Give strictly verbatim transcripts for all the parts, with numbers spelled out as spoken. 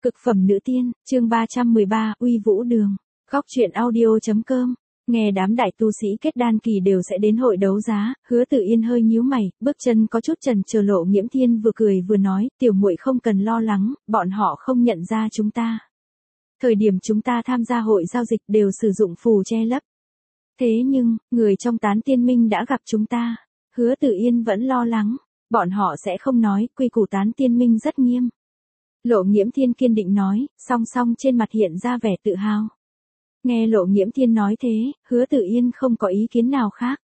Cực phẩm nữ tiên, chương ba trăm mười ba, uy vũ đường. Góc truyện audio.com. Nghe đám đại tu sĩ kết đan kỳ đều sẽ đến hội đấu giá, Hứa Tử Yên hơi nhíu mày, bước chân có chút chần chờ. Lộ Nghiễm Thiên vừa cười vừa nói, tiểu muội không cần lo lắng, bọn họ không nhận ra chúng ta. Thời điểm chúng ta tham gia hội giao dịch đều sử dụng phù che lấp. Thế nhưng, người trong Tán Tiên Minh đã gặp chúng ta. Hứa Tử Yên vẫn lo lắng, bọn họ sẽ không nói, quy củ Tán Tiên Minh rất nghiêm. Lộ Nghiễm Thiên kiên định nói, song song trên mặt hiện ra vẻ tự hào. Nghe Lộ Nghiễm Thiên nói thế, Hứa Tử Yên không có ý kiến nào khác.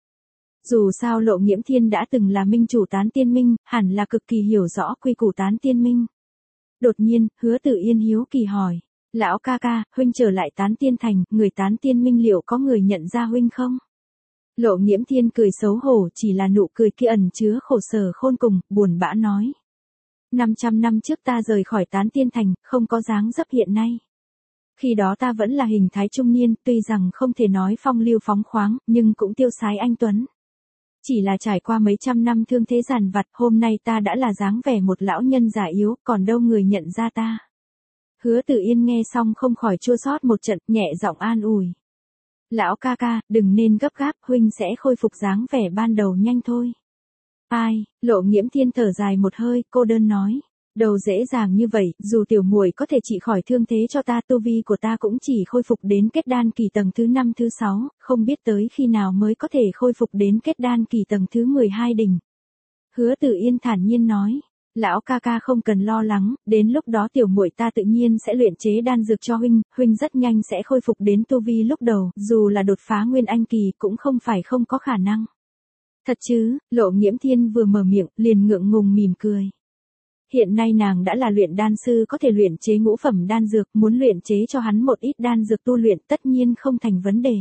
Dù sao Lộ Nghiễm Thiên đã từng là minh chủ Tán Tiên Minh, hẳn là cực kỳ hiểu rõ quy củ Tán Tiên Minh. Đột nhiên, Hứa Tử Yên hiếu kỳ hỏi, lão ca ca, huynh trở lại Tán Tiên Thành, người Tán Tiên Minh liệu có người nhận ra huynh không? Lộ Nghiễm Thiên cười xấu hổ, chỉ là nụ cười kia ẩn chứa khổ sở khôn cùng, buồn bã nói. năm trăm năm trước ta rời khỏi Tán Tiên Thành, không có dáng dấp hiện nay. Khi đó ta vẫn là hình thái trung niên, tuy rằng không thể nói phong lưu phóng khoáng, nhưng cũng tiêu sái anh tuấn. Chỉ là trải qua mấy trăm năm thương thế giàn vặt, hôm nay ta đã là dáng vẻ một lão nhân già yếu, còn đâu người nhận ra ta. Hứa Tử Yên nghe xong không khỏi chua xót một trận, nhẹ giọng an ủi. Lão ca ca, đừng nên gấp gáp, huynh sẽ khôi phục dáng vẻ ban đầu nhanh thôi. Ai, Lộ Nghiễm Thiên thở dài một hơi, cô đơn nói. Đâu dễ dàng như vậy, dù tiểu muội có thể trị khỏi thương thế cho ta, tu vi của ta cũng chỉ khôi phục đến kết đan kỳ tầng thứ năm thứ sáu, không biết tới khi nào mới có thể khôi phục đến kết đan kỳ tầng thứ mười hai đỉnh. Hứa Tử Yên thản nhiên nói, lão ca ca không cần lo lắng, đến lúc đó tiểu muội ta tự nhiên sẽ luyện chế đan dược cho huynh, huynh rất nhanh sẽ khôi phục đến tu vi lúc đầu, dù là đột phá nguyên anh kỳ cũng không phải không có khả năng. Thật chứ, Lộ Nghiễm Thiên vừa mở miệng, liền ngượng ngùng mỉm cười. Hiện nay nàng đã là luyện đan sư, có thể luyện chế ngũ phẩm đan dược, muốn luyện chế cho hắn một ít đan dược tu luyện tất nhiên không thành vấn đề.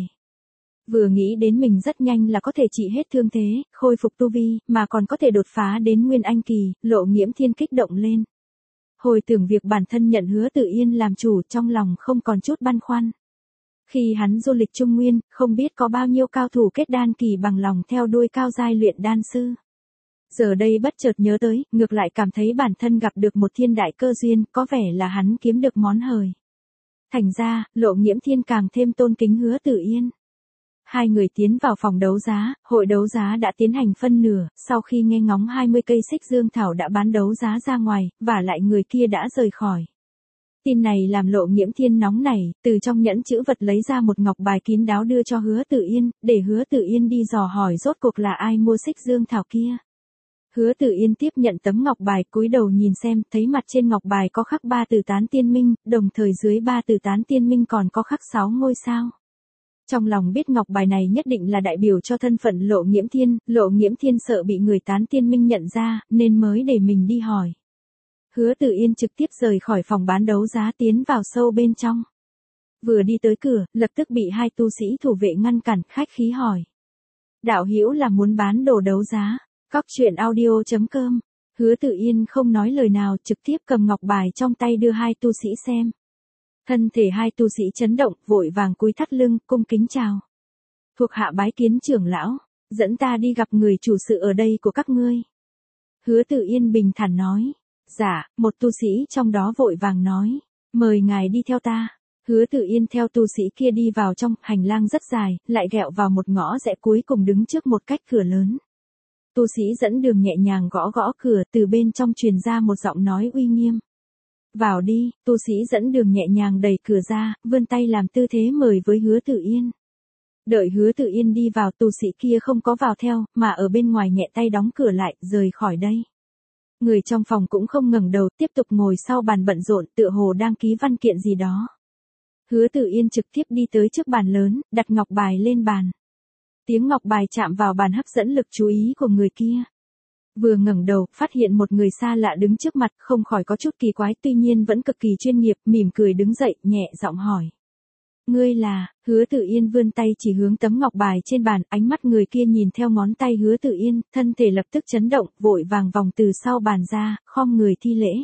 Vừa nghĩ đến mình rất nhanh là có thể trị hết thương thế, khôi phục tu vi, mà còn có thể đột phá đến nguyên anh kỳ, Lộ Nghiễm Thiên kích động lên. Hồi tưởng việc bản thân nhận Hứa Tử Yên làm chủ, trong lòng không còn chút băn khoăn. Khi hắn du lịch Trung Nguyên, không biết có bao nhiêu cao thủ kết đan kỳ bằng lòng theo đuôi cao giai luyện đan sư. Giờ đây bất chợt nhớ tới, ngược lại cảm thấy bản thân gặp được một thiên đại cơ duyên, có vẻ là hắn kiếm được món hời. Thành ra, Lộ Nghiễm Thiên càng thêm tôn kính Hứa Tử Yên. Hai người tiến vào phòng đấu giá, hội đấu giá đã tiến hành phân nửa, sau khi nghe ngóng hai mươi cây xích dương thảo đã bán đấu giá ra ngoài, và lại người kia đã rời khỏi. Tin này làm Lộ Nghiễm Thiên nóng nảy, từ trong nhẫn chữ vật lấy ra một ngọc bài kín đáo đưa cho Hứa Tử Yên, để Hứa Tử Yên đi dò hỏi rốt cuộc là ai mua xích dương thảo kia. Hứa Tử Yên tiếp nhận tấm ngọc bài, cúi đầu nhìn xem, thấy mặt trên ngọc bài có khắc ba từ Tán Tiên Minh, đồng thời dưới ba từ Tán Tiên Minh còn có khắc sáu ngôi sao. Trong lòng biết ngọc bài này nhất định là đại biểu cho thân phận Lộ Nghiễm Thiên, Lộ Nghiễm Thiên sợ bị người Tán Tiên Minh nhận ra, nên mới để mình đi hỏi. Hứa Tử Yên trực tiếp rời khỏi phòng bán đấu giá tiến vào sâu bên trong. Vừa đi tới cửa, lập tức bị hai tu sĩ thủ vệ ngăn cản, khách khí hỏi. Đạo hữu là muốn bán đồ đấu giá. Góc truyện audio.com. Hứa Tử Yên không nói lời nào, trực tiếp cầm ngọc bài trong tay đưa hai tu sĩ xem. Thân thể hai tu sĩ chấn động, vội vàng cúi thắt lưng, cung kính chào. Thuộc hạ bái kiến trưởng lão, dẫn ta đi gặp người chủ sự ở đây của các ngươi. Hứa Tử Yên bình thản nói. Dạ, một tu sĩ trong đó vội vàng nói. Mời ngài đi theo ta. Hứa Tử Yên theo tu sĩ kia đi vào trong, hành lang rất dài, lại ghẹo vào một ngõ rẽ cuối cùng đứng trước một cách cửa lớn. Tu sĩ dẫn đường nhẹ nhàng gõ gõ cửa, từ bên trong truyền ra một giọng nói uy nghiêm. Vào đi, tu sĩ dẫn đường nhẹ nhàng đẩy cửa ra, vươn tay làm tư thế mời với Hứa Tử Yên. Đợi Hứa Tử Yên đi vào, tu sĩ kia không có vào theo, mà ở bên ngoài nhẹ tay đóng cửa lại, rời khỏi đây. Người trong phòng cũng không ngẩng đầu, tiếp tục ngồi sau bàn bận rộn, tựa hồ đang ký văn kiện gì đó. Hứa Tử Yên trực tiếp đi tới trước bàn lớn, đặt ngọc bài lên bàn. Tiếng ngọc bài chạm vào bàn hấp dẫn lực chú ý của người kia. Vừa ngẩng đầu, phát hiện một người xa lạ đứng trước mặt, không khỏi có chút kỳ quái, tuy nhiên vẫn cực kỳ chuyên nghiệp, mỉm cười đứng dậy, nhẹ giọng hỏi. Ngươi là, Hứa Tử Yên vươn tay chỉ hướng tấm ngọc bài trên bàn, ánh mắt người kia nhìn theo ngón tay Hứa Tử Yên, thân thể lập tức chấn động, vội vàng vòng từ sau bàn ra, khom người thi lễ.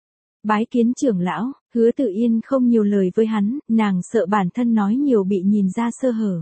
Bái kiến trưởng lão, Hứa Tử Yên không nhiều lời với hắn, nàng sợ bản thân nói nhiều bị nhìn ra sơ hở.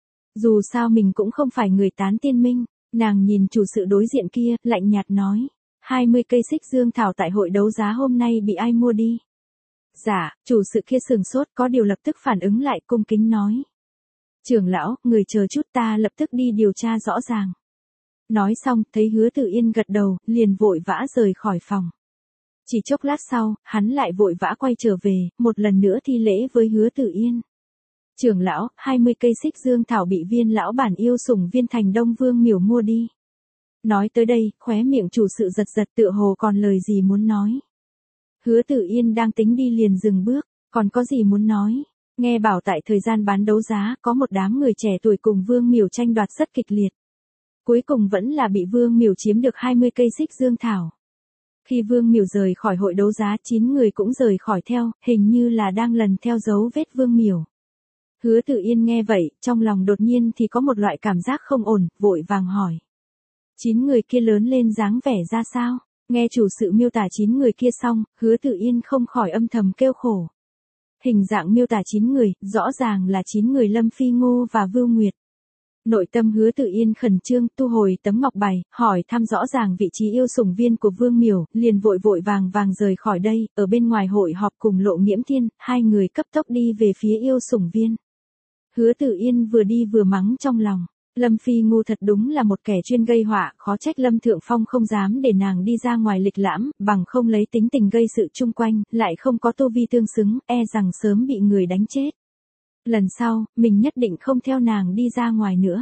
Dù sao mình cũng không phải người Tán Tiên Minh, nàng nhìn chủ sự đối diện kia, lạnh nhạt nói. hai mươi cây xích dương thảo tại hội đấu giá hôm nay bị ai mua đi? Dạ, chủ sự kia sừng sốt có điều lập tức phản ứng lại cung kính nói. Trưởng lão, người chờ chút ta lập tức đi điều tra rõ ràng. Nói xong, thấy Hứa Tử Yên gật đầu, liền vội vã rời khỏi phòng. Chỉ chốc lát sau, hắn lại vội vã quay trở về, một lần nữa thi lễ với Hứa Tử Yên. Trưởng lão, hai mươi cây xích dương thảo bị viên lão bản yêu sủng viên thành Đông Vương Miểu mua đi. Nói tới đây, khóe miệng chủ sự giật giật tựa hồ còn lời gì muốn nói. Hứa Tử Yên đang tính đi liền dừng bước, còn có gì muốn nói. Nghe bảo tại thời gian bán đấu giá có một đám người trẻ tuổi cùng Vương Miểu tranh đoạt rất kịch liệt. Cuối cùng vẫn là bị Vương Miểu chiếm được hai mươi cây xích dương thảo. Khi Vương Miểu rời khỏi hội đấu giá chín người cũng rời khỏi theo, hình như là đang lần theo dấu vết Vương Miểu. Hứa Tử Yên nghe vậy, trong lòng đột nhiên thì có một loại cảm giác không ổn, vội vàng hỏi. Chín người kia lớn lên dáng vẻ ra sao? Nghe chủ sự miêu tả chín người kia xong, Hứa Tử Yên không khỏi âm thầm kêu khổ. Hình dạng miêu tả chín người, rõ ràng là chín người Lâm Phi Ngô và Vưu Nguyệt. Nội tâm Hứa Tử Yên khẩn trương, tu hồi tấm ngọc bài, hỏi thăm rõ ràng vị trí yêu sủng viên của Vương Miểu, liền vội vội vàng vàng rời khỏi đây, ở bên ngoài hội họp cùng Lộ Nghiễm Thiên, hai người cấp tốc đi về phía yêu sủng viên. Hứa Tử Yên vừa đi vừa mắng trong lòng. Lâm Phi Ngô thật đúng là một kẻ chuyên gây họa, khó trách Lâm Thượng Phong không dám để nàng đi ra ngoài lịch lãm, bằng không lấy tính tình gây sự chung quanh, lại không có tu vi tương xứng, e rằng sớm bị người đánh chết. Lần sau, mình nhất định không theo nàng đi ra ngoài nữa.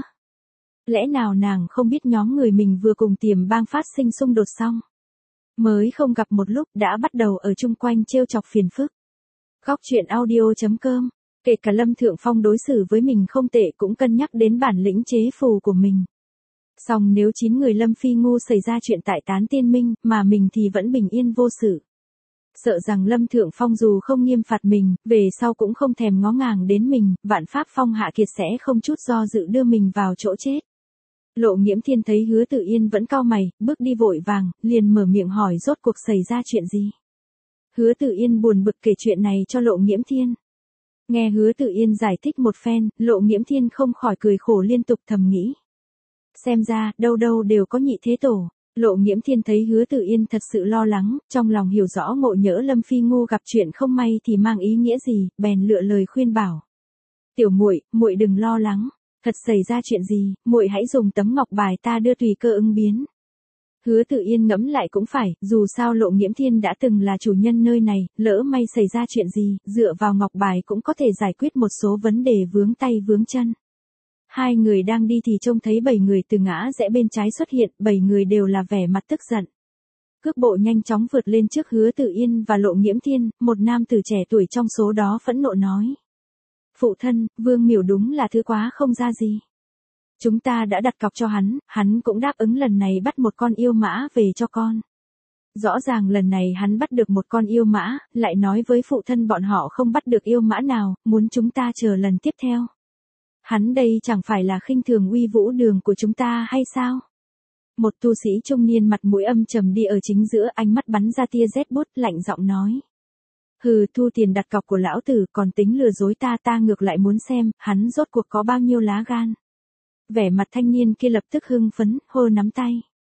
Lẽ nào nàng không biết nhóm người mình vừa cùng Tiềm Bang phát sinh xung đột xong? Mới không gặp một lúc đã bắt đầu ở chung quanh trêu chọc phiền phức. Góc truyện audio chấm com. Kể cả Lâm Thượng Phong đối xử với mình không tệ cũng cân nhắc đến bản lĩnh chế phù của mình. Song nếu chín người Lâm Phi Ngô xảy ra chuyện tại Tán Tiên Minh, mà mình thì vẫn bình yên vô sự. Sợ rằng Lâm Thượng Phong dù không nghiêm phạt mình, về sau cũng không thèm ngó ngàng đến mình, vạn pháp phong hạ kiệt sẽ không chút do dự đưa mình vào chỗ chết. Lộ Nghiễm Thiên thấy Hứa Tử Yên vẫn cau mày, bước đi vội vàng, liền mở miệng hỏi rốt cuộc xảy ra chuyện gì. Hứa Tử Yên buồn bực kể chuyện này cho Lộ Nghiễm Thiên. Nghe Hứa Tử Yên giải thích một phen, Lộ Nghiễm Thiên không khỏi cười khổ liên tục thầm nghĩ. Xem ra, đâu đâu đều có nhị thế tổ. Lộ Nghiễm Thiên thấy Hứa Tử Yên thật sự lo lắng, trong lòng hiểu rõ ngộ nhỡ Lâm Phi Ngô gặp chuyện không may thì mang ý nghĩa gì, bèn lựa lời khuyên bảo. Tiểu muội, muội đừng lo lắng, thật xảy ra chuyện gì, muội hãy dùng tấm ngọc bài ta đưa tùy cơ ứng biến. Hứa Tử Yên ngẫm lại cũng phải, dù sao Lộ Nghiễm Thiên đã từng là chủ nhân nơi này, lỡ may xảy ra chuyện gì, dựa vào ngọc bài cũng có thể giải quyết một số vấn đề vướng tay vướng chân. Hai người đang đi thì trông thấy bảy người từ ngã rẽ bên trái xuất hiện, bảy người đều là vẻ mặt tức giận. Cước bộ nhanh chóng vượt lên trước Hứa Tử Yên và Lộ Nghiễm Thiên, một nam tử trẻ tuổi trong số đó phẫn nộ nói. Phụ thân, Vương Miểu đúng là thứ quá không ra gì. Chúng ta đã đặt cọc cho hắn, hắn cũng đáp ứng lần này bắt một con yêu mã về cho con. Rõ ràng lần này hắn bắt được một con yêu mã, lại nói với phụ thân bọn họ không bắt được yêu mã nào, muốn chúng ta chờ lần tiếp theo. Hắn đây chẳng phải là khinh thường uy vũ đường của chúng ta hay sao? Một tu sĩ trung niên mặt mũi âm trầm đi ở chính giữa, ánh mắt bắn ra tia rét bút, lạnh giọng nói. Hừ, thu tiền đặt cọc của lão tử còn tính lừa dối ta, ta ngược lại muốn xem, hắn rốt cuộc có bao nhiêu lá gan. Vẻ mặt thanh niên kia lập tức hưng phấn, hô nắm tay.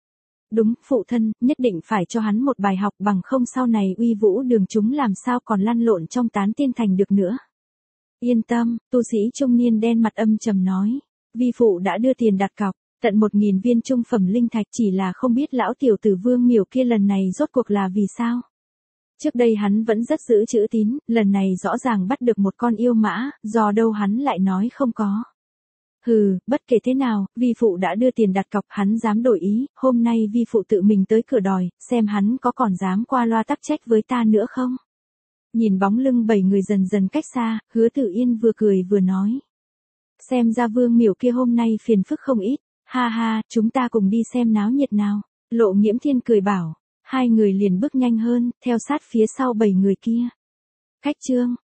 Đúng, phụ thân, nhất định phải cho hắn một bài học, bằng không sau này uy vũ đường chúng làm sao còn lăn lộn trong Tán Tiên Thành được nữa. Yên tâm, tu sĩ trung niên đen mặt âm trầm nói. Vi phụ đã đưa tiền đặt cọc, tận một nghìn viên trung phẩm linh thạch, chỉ là không biết lão tiểu tử Vương Miểu kia lần này rốt cuộc là vì sao. Trước đây hắn vẫn rất giữ chữ tín, lần này rõ ràng bắt được một con yêu mã, do đâu hắn lại nói không có. Hừ, bất kể thế nào, vi phụ đã đưa tiền đặt cọc, hắn dám đổi ý, hôm nay vi phụ tự mình tới cửa đòi, xem hắn có còn dám qua loa tắc trách với ta nữa không. Nhìn bóng lưng bảy người dần dần cách xa, Hứa Tử Yên vừa cười vừa nói. Xem ra Vương Miểu kia hôm nay phiền phức không ít, ha ha, chúng ta cùng đi xem náo nhiệt nào. Lộ Nghiễm Thiên cười bảo, hai người liền bước nhanh hơn, theo sát phía sau bảy người kia. Khách trương,